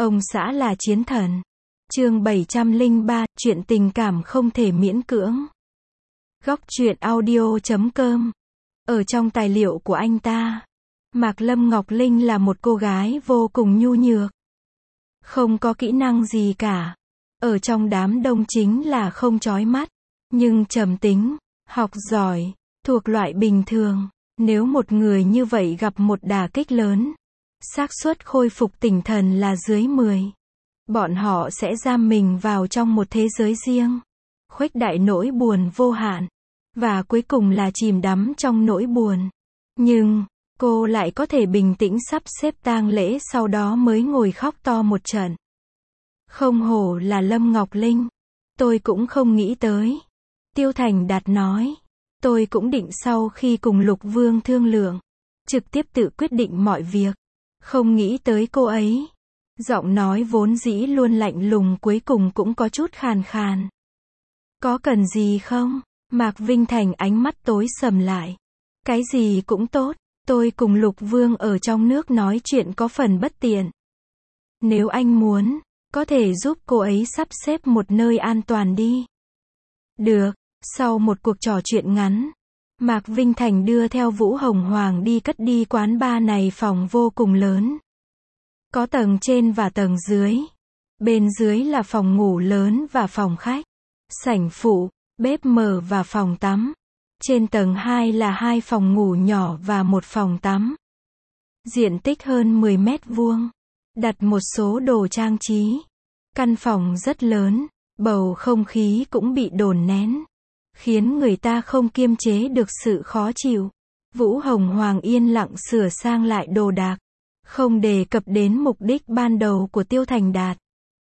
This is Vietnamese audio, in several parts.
Ông xã là chiến thần. Chương 703, chuyện tình cảm không thể miễn cưỡng. Góc truyện audio.com. Ở trong tài liệu của anh ta, Mạc Lâm Ngọc Linh là một cô gái vô cùng nhu nhược. Không có kỹ năng gì cả. Ở trong đám đông chính là không chói mắt, nhưng trầm tính, học giỏi, thuộc loại bình thường. Nếu một người như vậy gặp một đả kích lớn, xác suất khôi phục tinh thần là dưới 10. Bọn họ sẽ giam mình vào trong một thế giới riêng, khuếch đại nỗi buồn vô hạn, và cuối cùng là chìm đắm trong nỗi buồn. Nhưng, cô lại có thể bình tĩnh sắp xếp tang lễ sau đó mới ngồi khóc to một trận. Không hổ là Lâm Ngọc Linh. Tôi cũng không nghĩ tới. Tiêu Thành Đạt nói. Tôi cũng định sau khi cùng Lục Vương thương lượng, trực tiếp tự quyết định mọi việc. Không nghĩ tới cô ấy. Giọng nói vốn dĩ luôn lạnh lùng cuối cùng cũng có chút khàn khàn. Có cần gì không? Mạc Vinh Thành ánh mắt tối sầm lại. Cái gì cũng tốt. Tôi cùng Lục Vương ở trong nước nói chuyện có phần bất tiện. Nếu anh muốn, có thể giúp cô ấy sắp xếp một nơi an toàn đi. Được. Sau một cuộc trò chuyện ngắn, Mạc Vinh Thành đưa theo Vũ Hồng Hoàng đi cất đi quán bar này. Phòng vô cùng lớn. Có tầng trên và tầng dưới. Bên dưới là phòng ngủ lớn và phòng khách, sảnh phụ, bếp mở và phòng tắm. Trên tầng 2 là 2 phòng ngủ nhỏ và một phòng tắm. Diện tích hơn 10 mét vuông. Đặt một số đồ trang trí. Căn phòng rất lớn, bầu không khí cũng bị dồn nén, khiến người ta không kiềm chế được sự khó chịu. Vũ Hồng Hoàng yên lặng sửa sang lại đồ đạc, không đề cập đến mục đích ban đầu của Tiêu Thành Đạt.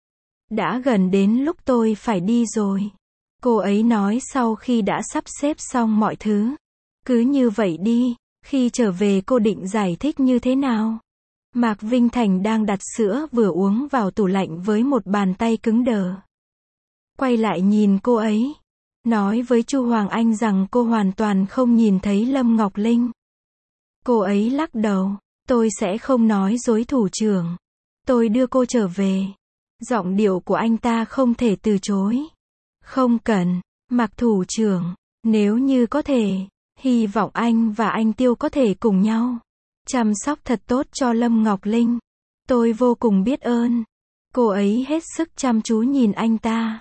Đã gần đến lúc tôi phải đi rồi, cô ấy nói sau khi đã sắp xếp xong mọi thứ. Cứ như vậy đi, khi trở về cô định giải thích như thế nào? Mạc Vinh Thành đang đặt sữa vừa uống vào tủ lạnh với một bàn tay cứng đờ. Quay lại nhìn cô ấy, nói với Chu Hoàng Anh rằng cô hoàn toàn không nhìn thấy Lâm Ngọc Linh. Cô ấy lắc đầu. Tôi sẽ không nói dối thủ trưởng. Tôi đưa cô trở về. Giọng điệu của anh ta không thể từ chối. Không cần, Mạc thủ trưởng. Nếu như có thể, hy vọng anh và anh Tiêu có thể cùng nhau chăm sóc thật tốt cho Lâm Ngọc Linh. Tôi vô cùng biết ơn. Cô ấy hết sức chăm chú nhìn anh ta.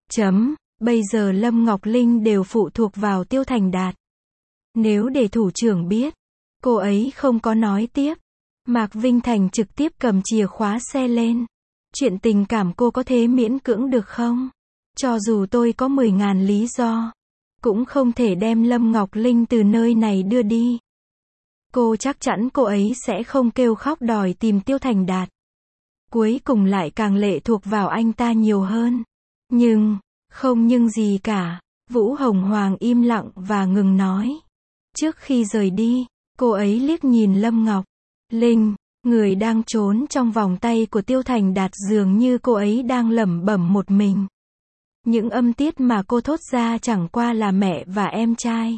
Bây giờ Lâm Ngọc Linh đều phụ thuộc vào Tiêu Thành Đạt. Nếu để thủ trưởng biết, cô ấy không có nói tiếp. Mạc Vinh Thành trực tiếp cầm chìa khóa xe lên. Chuyện tình cảm cô có thể miễn cưỡng được không? Cho dù tôi có 10.000 lý do, cũng không thể đem Lâm Ngọc Linh từ nơi này đưa đi. Cô chắc chắn cô ấy sẽ không kêu khóc đòi tìm Tiêu Thành Đạt. Cuối cùng lại càng lệ thuộc vào anh ta nhiều hơn. Không nhưng gì cả. Vũ Hồng Hoàng im lặng và ngừng nói. Trước khi rời đi, cô ấy liếc nhìn Lâm Ngọc Linh, người đang trốn trong vòng tay của Tiêu Thành Đạt, dường như cô ấy đang lẩm bẩm một mình. Những âm tiết mà cô thốt ra chẳng qua là mẹ và em trai.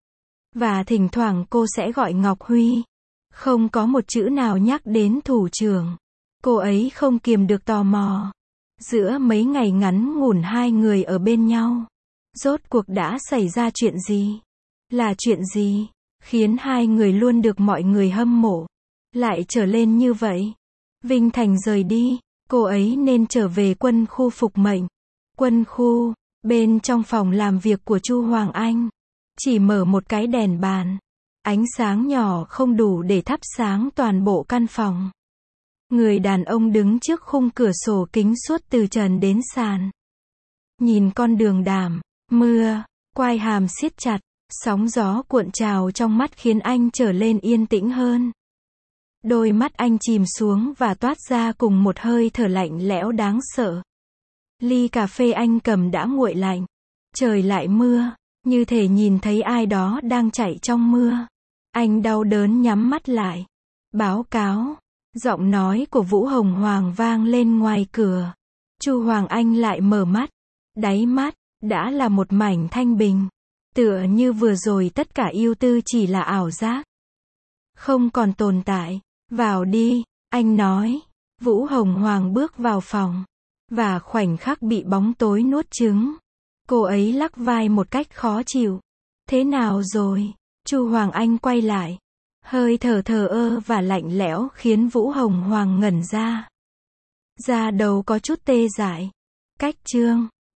Và thỉnh thoảng cô sẽ gọi Ngọc Huy. Không có một chữ nào nhắc đến thủ trưởng. Cô ấy không kiềm được tò mò. Giữa mấy ngày ngắn ngủn hai người ở bên nhau, rốt cuộc đã xảy ra chuyện gì? Là chuyện gì khiến hai người luôn được mọi người hâm mộ lại trở lên như vậy? Vinh Thành rời đi, cô ấy nên trở về quân khu phục mệnh. Quân khu, bên trong phòng làm việc của Chu Hoàng Anh, chỉ mở một cái đèn bàn. Ánh sáng nhỏ không đủ để thắp sáng toàn bộ căn phòng. Người đàn ông đứng trước khung cửa sổ kính suốt từ trần đến sàn. Nhìn con đường đảm, mưa, quai hàm siết chặt, sóng gió cuộn trào trong mắt khiến anh trở lên yên tĩnh hơn. Đôi mắt anh chìm xuống và toát ra cùng một hơi thở lạnh lẽo đáng sợ. Ly cà phê anh cầm đã nguội lạnh. Trời lại mưa, như thể nhìn thấy ai đó đang chạy trong mưa. Anh đau đớn nhắm mắt lại. Báo cáo. Giọng nói của Vũ Hồng Hoàng vang lên ngoài cửa. Chu Hoàng Anh lại mở mắt. Đáy mắt đã là một mảnh thanh bình. Tựa như vừa rồi tất cả ưu tư chỉ là ảo giác, không còn tồn tại. Vào đi, anh nói. Vũ Hồng Hoàng bước vào phòng. Và khoảnh khắc bị bóng tối nuốt chửng. Cô ấy lắc vai một cách khó chịu. Thế nào rồi? Chu Hoàng Anh quay lại. Hơi thở thờ ơ và lạnh lẽo khiến Vũ Hồng Hoàng ngẩn ra. Da đầu có chút tê dại. Cách chương